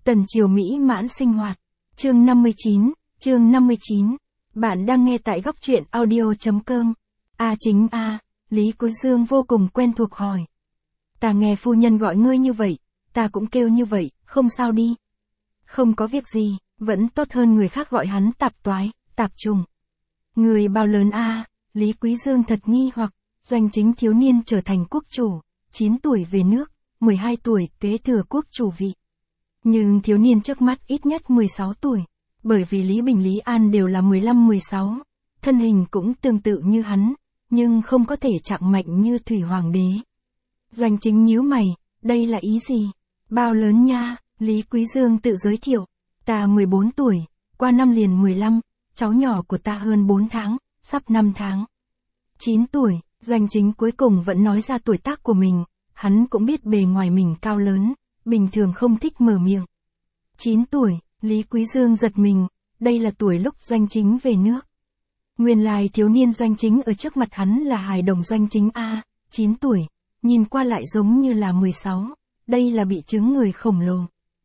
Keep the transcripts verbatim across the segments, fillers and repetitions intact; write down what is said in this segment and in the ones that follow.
Tần Triều mỹ mãn sinh hoạt. Chương năm mươi chín, chương năm mươi chín. Bạn đang nghe tại góc truyện audio.com. A chính a, Lý Quý Dương vô cùng quen thuộc hỏi. Ta nghe phu nhân gọi ngươi như vậy, ta cũng kêu như vậy, không sao đi. Không có việc gì, vẫn tốt hơn người khác gọi hắn tạp toái, tạp trùng. Người bao lớn a? Lý Quý Dương thật nghi hoặc, Doanh Chính thiếu niên trở thành quốc chủ, chín tuổi về nước, mười hai tuổi kế thừa quốc chủ vị. Nhưng thiếu niên trước mắt ít nhất mười sáu tuổi, bởi vì Lý Bình Lý An đều là mười lăm mười sáu, thân hình cũng tương tự như hắn, nhưng không có thể chạm mạnh như Thủy Hoàng đế. Doanh Chính nhíu mày, đây là ý gì? Bao lớn nha? Lý Quý Dương tự giới thiệu, ta mười bốn tuổi, qua năm liền mười lăm, cháu nhỏ của ta hơn bốn tháng, sắp năm tháng. chín tuổi, Doanh Chính cuối cùng vẫn nói ra tuổi tác của mình, hắn cũng biết bề ngoài mình cao lớn, bình thường không thích mở miệng. chín tuổi, Lý Quý Dương giật mình, đây là tuổi lúc Doanh Chính về nước. Nguyên lai thiếu niên Doanh Chính ở trước mặt hắn là hài đồng Doanh Chính A, chín tuổi, nhìn qua lại giống như là mười sáu, đây là bị chứng người khổng lồ.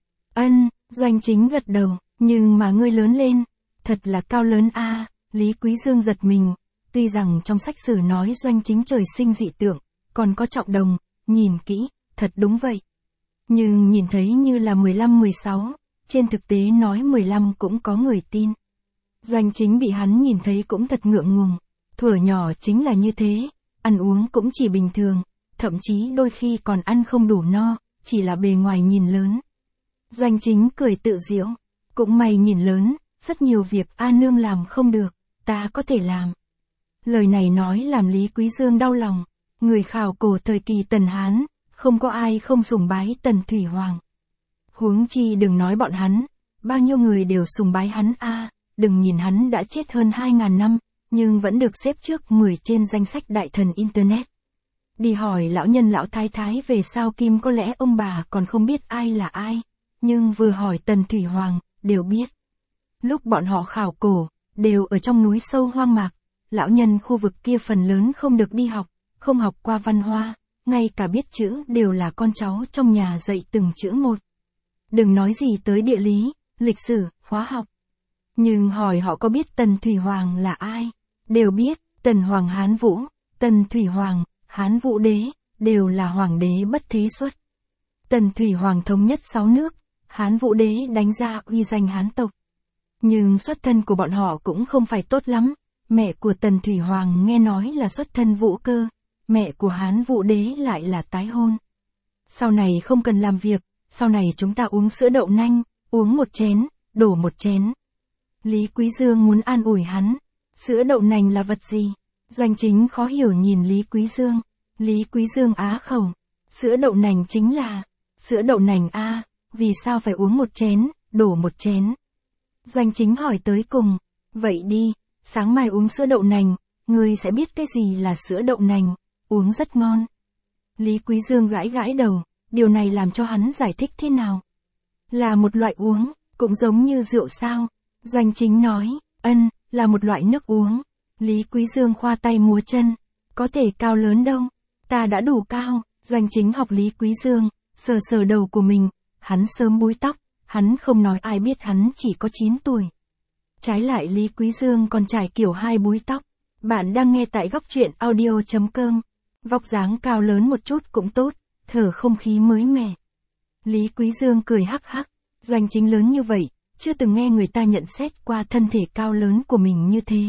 Ân, Doanh Chính gật đầu, nhưng mà ngươi lớn lên, thật là cao lớn A, Lý Quý Dương giật mình, tuy rằng trong sách sử nói Doanh Chính trời sinh dị tượng, còn có trọng đồng, nhìn kỹ, thật đúng vậy. Nhưng nhìn thấy như là mười lăm mười sáu, trên thực tế nói mười lăm cũng có người tin. Doanh Chính bị hắn nhìn thấy cũng thật ngượng ngùng, thuở nhỏ chính là như thế, ăn uống cũng chỉ bình thường, thậm chí đôi khi còn ăn không đủ no, chỉ là bề ngoài nhìn lớn. Doanh Chính cười tự giễu, cũng mày nhìn lớn, rất nhiều việc A nương làm không được, ta có thể làm. Lời này nói làm Lý Quý Dương đau lòng, người khảo cổ thời kỳ Tần Hán, không có ai không sùng bái Tần Thủy Hoàng. Huống chi đừng nói bọn hắn, bao nhiêu người đều sùng bái hắn a, đừng nhìn hắn đã chết hơn hai ngàn năm, nhưng vẫn được xếp trước mười trên danh sách đại thần Internet. Đi hỏi lão nhân lão thái thái về sao Kim có lẽ ông bà còn không biết ai là ai, nhưng vừa hỏi Tần Thủy Hoàng, đều biết. Lúc bọn họ khảo cổ, đều ở trong núi sâu hoang mạc, lão nhân khu vực kia phần lớn không được đi học, không học qua văn hoa, ngay cả biết chữ đều là con cháu trong nhà dạy từng chữ một. Đừng nói gì tới địa lý, lịch sử, hóa học. Nhưng hỏi họ có biết Tần Thủy Hoàng là ai? Đều biết, Tần Hoàng Hán Vũ, Tần Thủy Hoàng, Hán Vũ Đế, đều là hoàng đế bất thế xuất. Tần Thủy Hoàng thống nhất sáu nước, Hán Vũ Đế đánh ra uy danh Hán tộc. Nhưng xuất thân của bọn họ cũng không phải tốt lắm, mẹ của Tần Thủy Hoàng nghe nói là xuất thân Vũ Cơ, mẹ của Hán Vũ Đế lại là tái hôn. Sau này không cần làm việc, sau này chúng ta uống sữa đậu nành, uống một chén, đổ một chén. Lý Quý Dương muốn an ủi hắn, sữa đậu nành là vật gì? Doanh Chính khó hiểu nhìn Lý Quý Dương, Lý Quý Dương á khẩu, sữa đậu nành chính là, sữa đậu nành a, vì sao phải uống một chén, đổ một chén? Doanh Chính hỏi tới cùng, vậy đi, sáng mai uống sữa đậu nành, ngươi sẽ biết cái gì là sữa đậu nành, uống rất ngon. Lý Quý Dương gãi gãi đầu, điều này làm cho hắn giải thích thế nào? Là một loại uống, cũng giống như rượu sao? Doanh Chính nói, ân, là một loại nước uống. Lý Quý Dương khoa tay múa chân, có thể cao lớn đâu, ta đã đủ cao. Doanh Chính học Lý Quý Dương, sờ sờ đầu của mình, hắn sớm búi tóc, hắn không nói ai biết hắn chỉ có chín tuổi. Trái lại Lý Quý Dương còn trải kiểu hai búi tóc. Bạn đang nghe tại góc truyện audio.com. Vóc dáng cao lớn một chút cũng tốt, thở không khí mới mẻ. Lý Quý Dương cười hắc hắc, Doanh Chính lớn như vậy, chưa từng nghe người ta nhận xét qua thân thể cao lớn của mình như thế.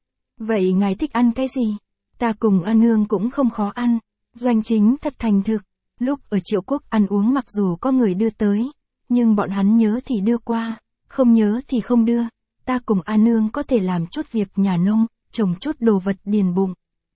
Vậy ngài thích ăn cái gì? Ta cùng A nương cũng không khó ăn. Doanh Chính thật thành thực, lúc ở Triệu Quốc ăn uống mặc dù có người đưa tới, nhưng bọn hắn nhớ thì đưa qua, không nhớ thì không đưa. Ta cùng A nương có thể làm chút việc nhà nông, trồng chút đồ vật điền bụng.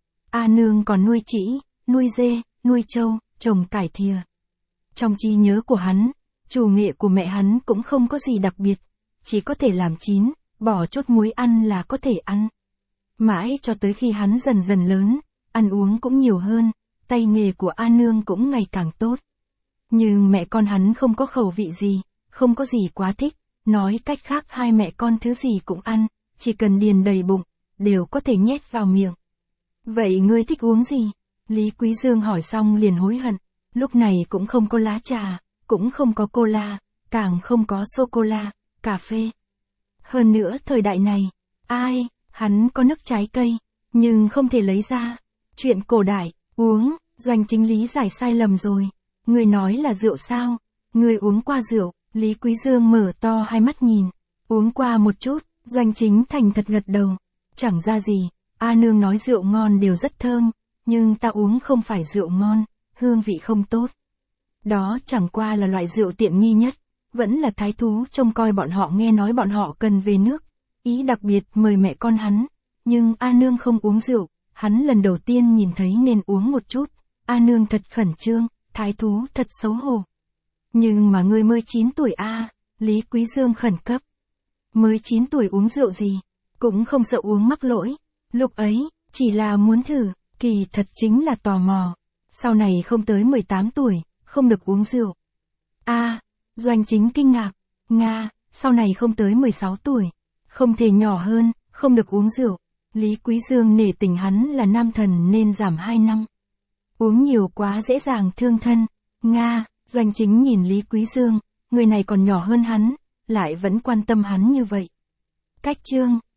A nương còn nuôi trĩ, nuôi dê, nuôi trâu, trồng cải thìa. Trong trí nhớ của hắn, chủ nghệ của mẹ hắn cũng không có gì đặc biệt, chỉ có thể làm chín, bỏ chút muối ăn là có thể ăn. Mãi cho tới khi hắn dần dần lớn, ăn uống cũng nhiều hơn, tay nghề của A nương cũng ngày càng tốt. Nhưng mẹ con hắn không có khẩu vị gì, không có gì quá thích, nói cách khác hai mẹ con thứ gì cũng ăn, chỉ cần điền đầy bụng, đều có thể nhét vào miệng. Vậy ngươi thích uống gì? Lý Quý Dương hỏi xong liền hối hận, lúc này cũng không có lá trà, cũng không có cola, càng không có sô-cô-la, cà phê. Hơn nữa thời đại này, ai, hắn có nước trái cây, nhưng không thể lấy ra. Chuyện cổ đại, uống, Doanh Chính lý giải sai lầm rồi. Người nói là rượu sao? Người uống qua rượu, Lý Quý Dương mở to hai mắt nhìn. Uống qua một chút, Doanh Chính thành thật gật đầu. Chẳng ra gì, A Nương nói rượu ngon đều rất thơm, nhưng ta uống không phải rượu ngon, hương vị không tốt. Đó chẳng qua là loại rượu tiện nghi nhất, vẫn là thái thú trông coi bọn họ nghe nói bọn họ cần về nước, ý đặc biệt mời mẹ con hắn, nhưng A Nương không uống rượu, hắn lần đầu tiên nhìn thấy nên uống một chút, A Nương thật khẩn trương, thái thú thật xấu hổ. Nhưng mà ngươi mới chín tuổi a, Lý Quý Dương khẩn cấp. Mới chín tuổi uống rượu gì, cũng không sợ uống mắc lỗi, lúc ấy, chỉ là muốn thử, kỳ thật chính là tò mò. Sau này không tới mười tám tuổi, không được uống rượu. A, Doanh Chính kinh ngạc, Nga, sau này không tới mười sáu tuổi, không thể nhỏ hơn, không được uống rượu. Lý Quý Dương nể tình hắn là nam thần nên giảm hai năm. Uống nhiều quá dễ dàng thương thân. Nga, Doanh Chính nhìn Lý Quý Dương, người này còn nhỏ hơn hắn, lại vẫn quan tâm hắn như vậy. Cách chương